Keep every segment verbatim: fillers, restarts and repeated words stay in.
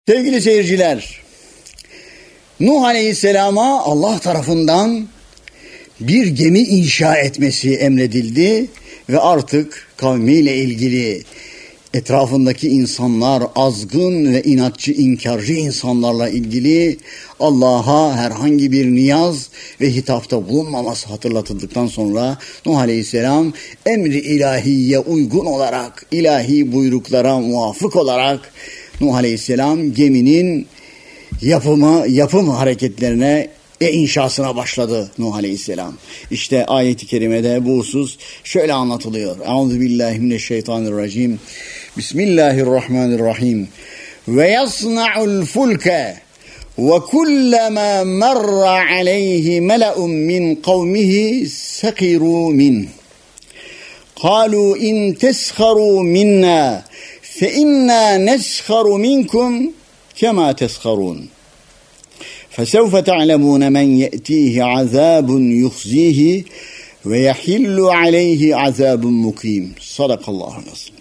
Sevgili seyirciler, Nuh Aleyhisselam'a Allah tarafından bir gemi inşa etmesi emredildi ve artık kavmiyle ilgili etrafındaki insanlar, azgın ve inatçı, inkarcı insanlarla ilgili Allah'a herhangi bir niyaz ve hitapta bulunmaması hatırlatıldıktan sonra Nuh Aleyhisselam emri ilahiye uygun olarak, ilahi buyruklara muvafık olarak Nuh Aleyhisselam geminin yapımı, yapım hareketlerine ve inşasına başladı Nuh Aleyhisselam. İşte ayet-i kerimede bu husus şöyle anlatılıyor. Euzubillahimineşşeytanirracim. Bismillahirrahmanirrahim. Ve yasna'ul fulke ve kullama marra aleyhi mele'un min kavmihi sekiru min. Kalu in tesharu minna fe inna nesharu minkum kema tesharun. فَسَوْفَ تَعْلَمُونَ مَنْ يَأْتِيهِ عَذَابٌ يُخْزِيهِ وَيَحِلُّ عَلَيْهِ عَذَابٌ مُقِيمٌ. Sadakallahu azim.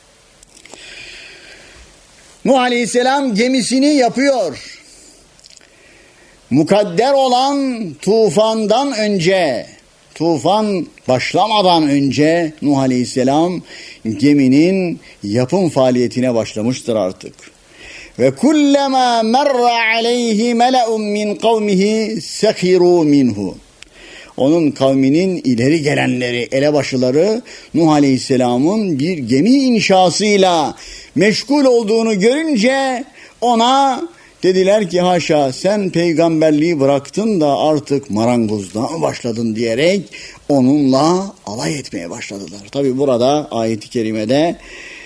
Nuh Aleyhisselam gemisini yapıyor. Mukadder olan tufandan önce, tufan başlamadan önce Nuh Aleyhisselam geminin yapım faaliyetine başlamıştır artık. Ve kullama merra aleyhi mele'un min kavmihi sekiru minhu. Onun kavminin ileri gelenleri, elebaşıları Nuh Aleyhisselam'ın bir gemi inşasıyla meşgul olduğunu görünce ona dediler ki haşa sen peygamberliği bıraktın da artık marangozluğa mı başladın diyerek onunla alay etmeye başladılar. Tabi burada ayet-i kerimede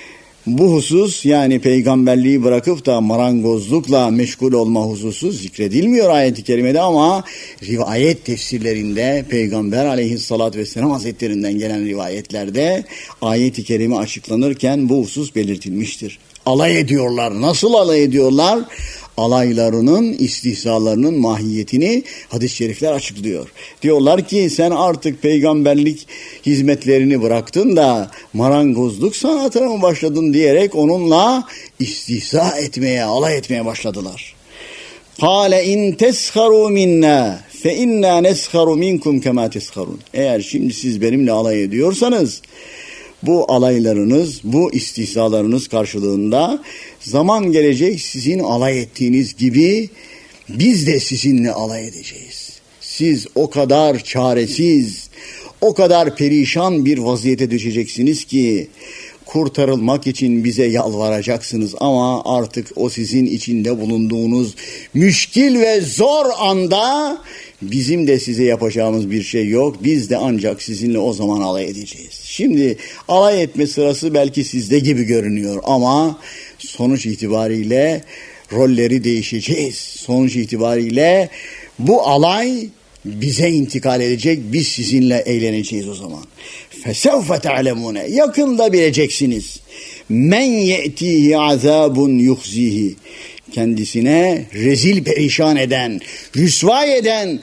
bu husus, yani peygamberliği bırakıp da marangozlukla meşgul olma hususu zikredilmiyor ayet-i kerimede ama rivayet tefsirlerinde Peygamber aleyhissalatü vesselam hazretlerinden gelen rivayetlerde ayet-i kerime açıklanırken bu husus belirtilmiştir. Alay ediyorlar. Nasıl alay ediyorlar? Alaylarının, istihzalarının mahiyetini hadis-i şerifler açıklıyor. Diyorlar ki sen artık peygamberlik hizmetlerini bıraktın da marangozluk sanatına mı başladın diyerek onunla istihza etmeye, alay etmeye başladılar. Kâle in tesharu minna fe inna nesharu minkum kema tesharun. Eğer şimdi siz benimle alay ediyorsanız bu alaylarınız, bu istihzalarınız karşılığında zaman gelecek sizin alay ettiğiniz gibi biz de sizinle alay edeceğiz. Siz o kadar çaresiz, o kadar perişan bir vaziyete düşeceksiniz ki kurtarılmak için bize yalvaracaksınız ama artık o sizin içinde bulunduğunuz müşkil ve zor anda bizim de size yapacağımız bir şey yok. Biz de ancak sizinle o zaman alay edeceğiz. Şimdi alay etme sırası belki sizde gibi görünüyor ama sonuç itibariyle rolleri değişeceğiz. Sonuç itibariyle bu alay bize intikal edecek. Biz sizinle eğleneceğiz o zaman. فَسَوْفَ تَعْلَمُونَ. Yakında bileceksiniz. مَنْ يَأْتِيهِ عَذَابٌ يُخْزِيهِ. Kendisine rezil perişan eden, rüsvay eden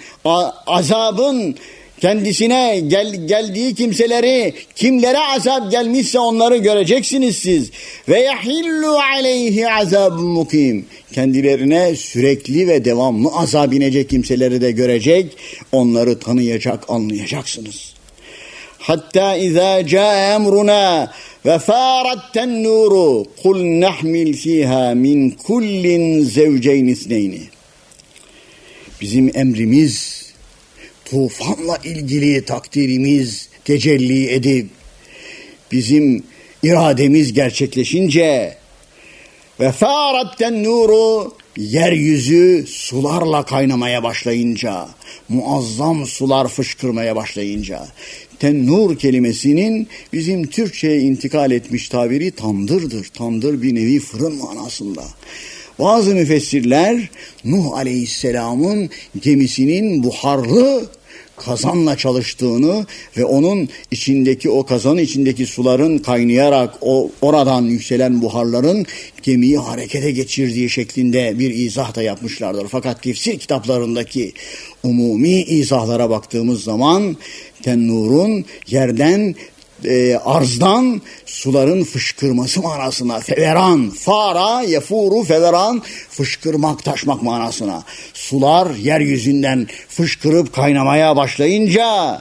azabın kendisine gel, geldiği kimseleri, kimlere azap gelmişse onları göreceksiniz siz. Ve yahillu aleyhi azabun mukim. Kendilerine sürekli ve devamlı azap inecek kimseleri de görecek, onları tanıyacak, anlayacaksınız. Hatta izâ câe emruna ve fârat tennûru kul nahmil fîhâ min kullin zevceyn isneyni. Bizim emrimiz, tufanla ilgili takdirimiz tecelli edip bizim irademiz gerçekleşince ve fârat tennûru, yeryüzü sularla kaynamaya başlayınca, muazzam sular fışkırmaya başlayınca, tennur kelimesinin bizim Türkçe'ye intikal etmiş tabiri tandırdır. Tandır bir nevi fırın manasında. Bazı müfessirler Nuh Aleyhisselam'ın gemisinin buharlı kazanla çalıştığını ve onun içindeki o kazanın içindeki suların kaynayarak o oradan yükselen buharların gemiyi harekete geçirdiği şeklinde bir izah da yapmışlardır. Fakat tefsir kitaplarındaki umumi izahlara baktığımız zaman tennurun yerden e, arzdan suların fışkırması manasına. Feveran, fara, yefuru, feveran, fışkırmak, taşmak manasına. Sular yeryüzünden fışkırıp kaynamaya başlayınca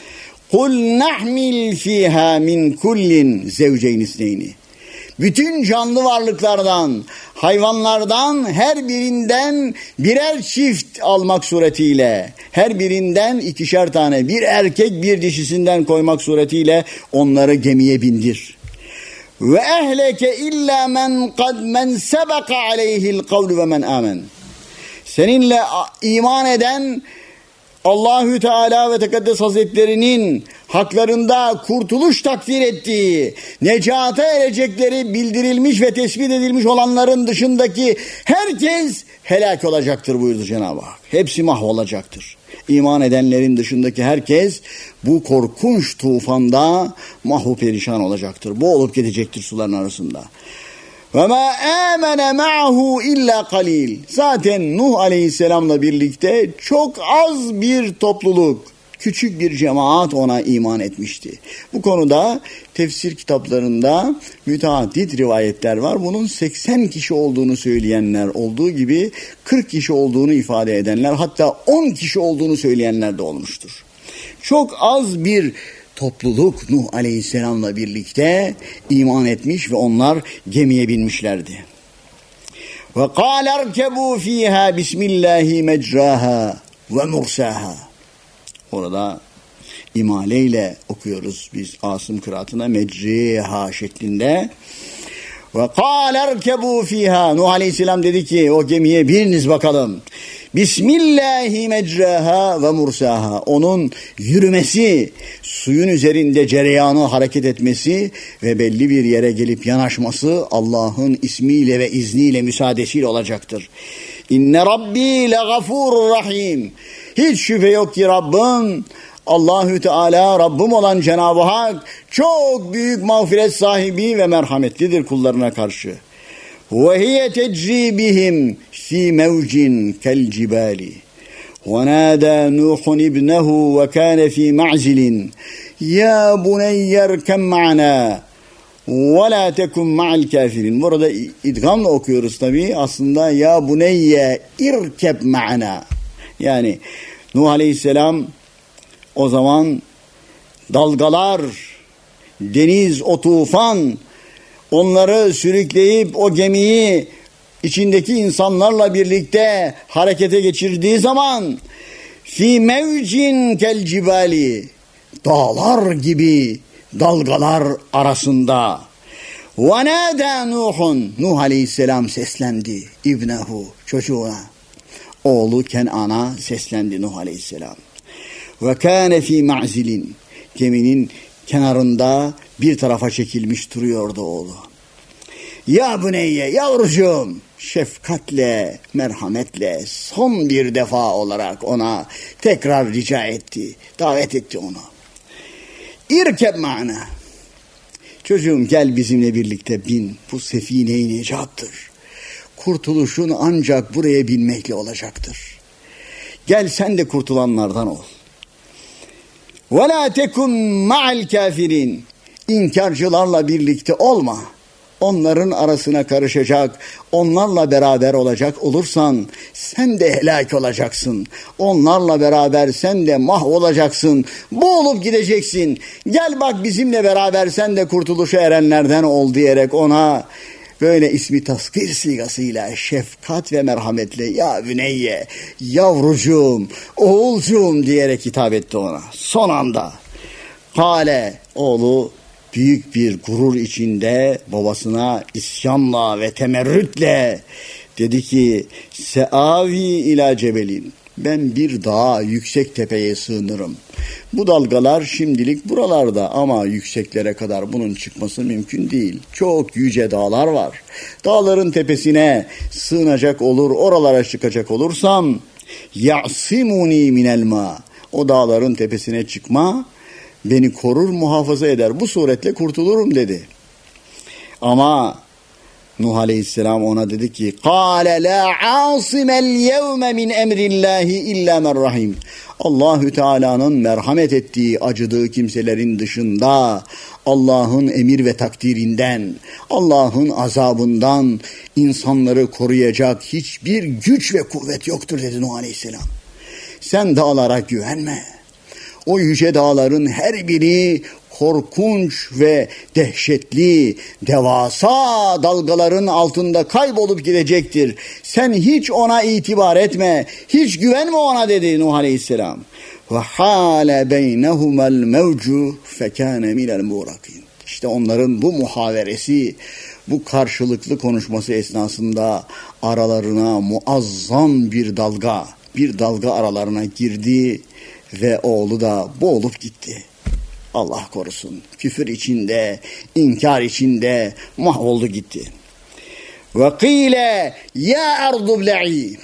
قُلْ نَحْمِلْ ف۪يهَا مِنْ كُلِّنْ زَوْجَيْنِ اثْنَيْنِ bütün canlı varlıklardan, hayvanlardan her birinden birer çift almak suretiyle, her birinden ikişer tane, bir erkek bir dişisinden koymak suretiyle onları gemiye bindir. Ve ehleke illa men kad men sebeka aleyhi'l kavlu ve men amen. Seninle iman eden Allahü Teala ve Tekaddes Hazretlerinin haklarında kurtuluş takdir ettiği, necata erecekleri bildirilmiş ve tespit edilmiş olanların dışındaki herkes helak olacaktır buyurdu Cenab-ı Hak. Hepsi mahvolacaktır. İman edenlerin dışındaki herkes bu korkunç tufanda mahvu perişan olacaktır. Boğulup gidecektir suların arasında. وَمَا آمَنَ مَعَهُ اِلَّا قَلِيلٌ zaten Nuh Aleyhisselam'la birlikte çok az bir topluluk, küçük bir cemaat ona iman etmişti. Bu konuda tefsir kitaplarında müteaddit rivayetler var. Bunun seksen kişi olduğunu söyleyenler olduğu gibi kırk kişi olduğunu ifade edenler, hatta on kişi olduğunu söyleyenler de olmuştur. Çok az bir topluluk Nuh Aleyhisselam'la birlikte iman etmiş ve onlar gemiye binmişlerdi. Ve قَالَ ارْكَبُوا ف۪يهَا بِسْمِ اللّٰهِ مَجْرَاهَا وَمُرْسَاهَا orada imaleyle okuyoruz biz Asım kıraatına mecriha şeklinde. Ve قَالَ ارْكَبُوا ف۪يهَا Nuh Aleyhisselam dedi ki o gemiye biriniz bakalım. Bismillahi mecraha ve mursaha. Onun yürümesi, suyun üzerinde cereyanı hareket etmesi ve belli bir yere gelip yanaşması Allah'ın ismiyle ve izniyle, müsaadesiyle olacaktır. İnne Rabbi le gafurur rahim. Hiç şüphe yok ki Rabbim, Allahü Teala, Rabbim olan Cenab-ı Hak çok büyük mağfiret sahibi ve merhametlidir kullarına karşı. وَهِيَ تَجْرِي بِهِمْ فِي مَوْجٍ كَالْجِبَالِ وَنَادَى نُوحٌ ابْنَهُ وَكَانَ فِي مَعْزِلٍ يَا بُنَيَّ ارْكَبْ مَعَنَا وَلَا تَكُنْ مَعَ الْكَافِرِينَ burada idgamla okuyoruz tabi. Aslında ya buneyye irkeb ma'ana. Yani Nuh Aleyhisselam o zaman dalgalar, deniz, o tufan onları sürükleyip o gemiyi içindeki insanlarla birlikte harekete geçirdiği zaman fi mevcin kel cibali dağlar gibi dalgalar arasında ve nâdâ Nuhun Nuh Aleyhisselam seslendi ibnehu çocuğuna, oğlu Kenan'a seslendi Nuh Aleyhisselam. Ve kâne fî ma'zilin geminin kenarında bir tarafa çekilmiş duruyordu oğlu. Ya buneyye, yavrucuğum, şefkatle, merhametle son bir defa olarak ona tekrar rica etti, davet etti onu. İrkeb ma'na. Çocuğum gel bizimle birlikte bin, bu sefine-i necattır. Kurtuluşun ancak buraya binmekle olacaktır. Gel sen de kurtulanlardan ol. وَلَا تَكُنْ مَعَ الْكَافِرِينَ İnkarcılarla birlikte olma. Onların arasına karışacak, onlarla beraber olacak olursan sen de helak olacaksın. Onlarla beraber sen de mahvolacaksın. Boğulup gideceksin. Gel bak bizimle beraber sen de kurtuluşa erenlerden ol diyerek ona böyle ismi taskir sigasıyla şefkat ve merhametle ya büneyye, yavrucuğum, oğulcuğum diyerek hitap etti ona. Son anda Kale, oğlu büyük bir gurur içinde babasına isyanla ve temerrütle dedi ki seavi ila cebelin, ben bir dağa, yüksek tepeye sığınırım. Bu dalgalar şimdilik buralarda ama yükseklere kadar bunun çıkması mümkün değil. Çok yüce dağlar var. Dağların tepesine sığınacak olur, oralara çıkacak olursam ya'simuni minel ma. O dağların tepesine çıkma beni korur, muhafaza eder. Bu suretle kurtulurum dedi. Ama Nuh Aleyhisselam ona dedi ki: "Kâle lâ âsimel yevme min emrillâhi illâ men rahim." Allahü Teala'nın merhamet ettiği, acıdığı kimselerin dışında Allah'ın emir ve takdirinden, Allah'ın azabından insanları koruyacak hiçbir güç ve kuvvet yoktur dedi Nuh Aleyhisselam. Sen dağlara güvenme. O yüce dağların her biri korkunç ve dehşetli, devasa dalgaların altında kaybolup gidecektir. Sen hiç ona itibar etme, hiç güvenme ona dedi Nuh Aleyhisselam. Ve hâle beynehumel mevcu fekâne minel muğrakîn. İşte onların bu muhaveresi, bu karşılıklı konuşması esnasında aralarına muazzam bir dalga, bir dalga aralarına girdi ve oğlu da boğulup gitti. Allah korusun. Küfür içinde, inkar içinde mahvoldu gitti. Ve kîle ya ardu ble'i.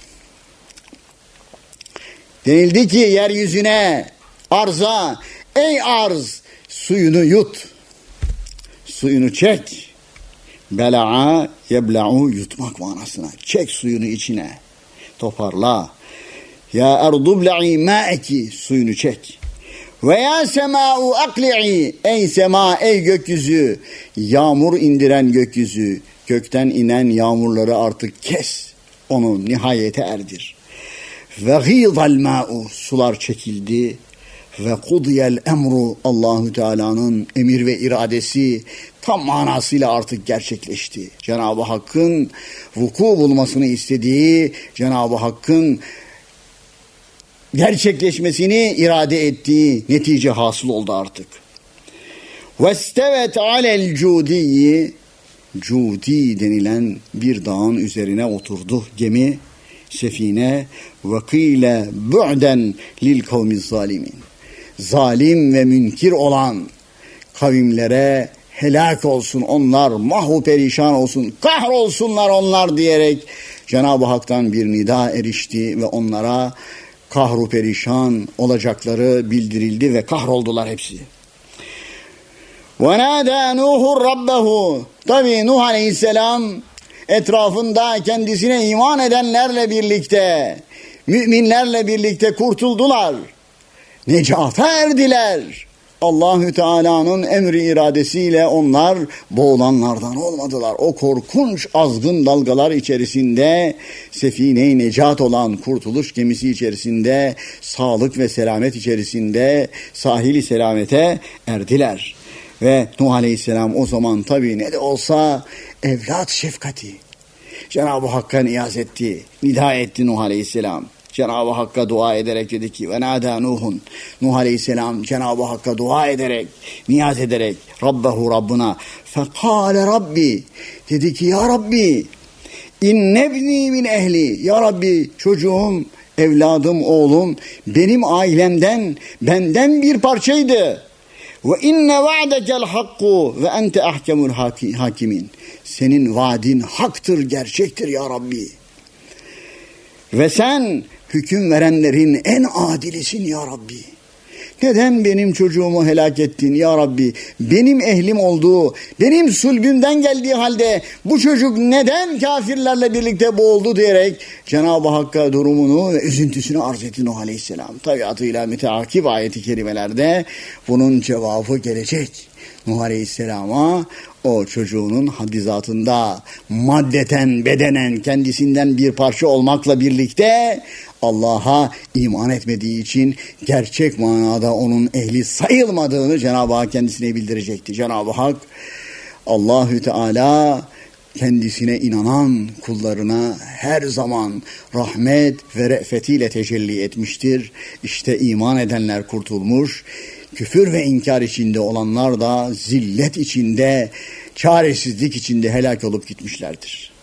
Denildi ki yeryüzüne, arza, ey arz suyunu yut. Suyunu çek. Bela'a yebla'u yutmak manasına. Çek suyunu içine. Toparla. Ya ardu ble'i ma'eki suyunu çek. Ve ya sema'u akli'i ey sema ey gökyüzü yağmur indiren gökyüzü gökten inen yağmurları artık kes onu nihayete erdir. Ve gîzal ma'u sular çekildi ve kudiyel emru Allahü Teala'nın emir ve iradesi tam manasıyla artık gerçekleşti. Cenab-ı Hakk'ın vuku bulmasını istediği, Cenab-ı Hakk'ın gerçekleşmesini irade ettiği netice hasıl oldu artık. وَاسْتَوَتْ عَلَى الْجُودِيِّ Cudi denilen bir dağın üzerine oturdu gemi, sefine. وَقِيلَ بُعْدًا لِلْقَوْمِ الظَّالِمِينَ Zalim ve münkir olan kavimlere helak olsun onlar, mahvu perişan olsun, kahrolsunlar onlar diyerek Cenab-ı Hak'tan bir nida erişti ve onlara kahru perişan olacakları bildirildi ve kahroldular hepsi. وَنَادَى نُوحُ رَبَّهُ Tabi Nuh Aleyhisselam etrafında kendisine iman edenlerle birlikte, müminlerle birlikte kurtuldular. Necata erdiler. Allahü Teala'nın emri iradesiyle onlar boğulanlardan olmadılar. O korkunç azgın dalgalar içerisinde sefine-i necat olan kurtuluş gemisi içerisinde sağlık ve selamet içerisinde sahili selamete erdiler. Ve Nuh Aleyhisselam o zaman tabii ne de olsa evlat şefkati. Cenab-ı Hakk'a niyaz etti, nida etti Nuh Aleyhisselam. Cenab-ı Hakk'a dua ederek dedi ki ve nâdâ Nuhun. Nuh Aleyhisselam Cenab-ı Hakk'a dua ederek, niyaz ederek Rabbehu Rabbına fekâle Rabbi dedi ki ya Rabbi innebni min ehli ya Rabbi çocuğum, evladım, oğlum benim ailemden, benden bir parçaydı. Ve inne va'dekel hakku ve ente ahkemul hakimin. Senin vaadin haktır, gerçektir ya Rabbi. Ve sen hüküm verenlerin en adilisin ya Rabbi. Neden benim çocuğumu helak ettin ya Rabbi? Benim ehlim olduğu, benim sulbümden geldiği halde bu çocuk neden kafirlerle birlikte boğuldu diyerek Cenab-ı Hakk'a durumunu ve üzüntüsünü arz etti Nuh Aleyhisselam. Tabiatıyla müteakip ayeti kerimelerde bunun cevabı gelecek. Nuh Aleyhisselam'a o çocuğunun haddizatında maddeten, bedenen kendisinden bir parça olmakla birlikte Allah'a iman etmediği için gerçek manada onun ehli sayılmadığını Cenab-ı Hak kendisine bildirecekti. Cenab-ı Hak Allahü Teala kendisine inanan kullarına her zaman rahmet ve re'fetiyle tecelli etmiştir. İşte iman edenler kurtulmuş, küfür ve inkar içinde olanlar da zillet içinde, çaresizlik içinde helak olup gitmişlerdir.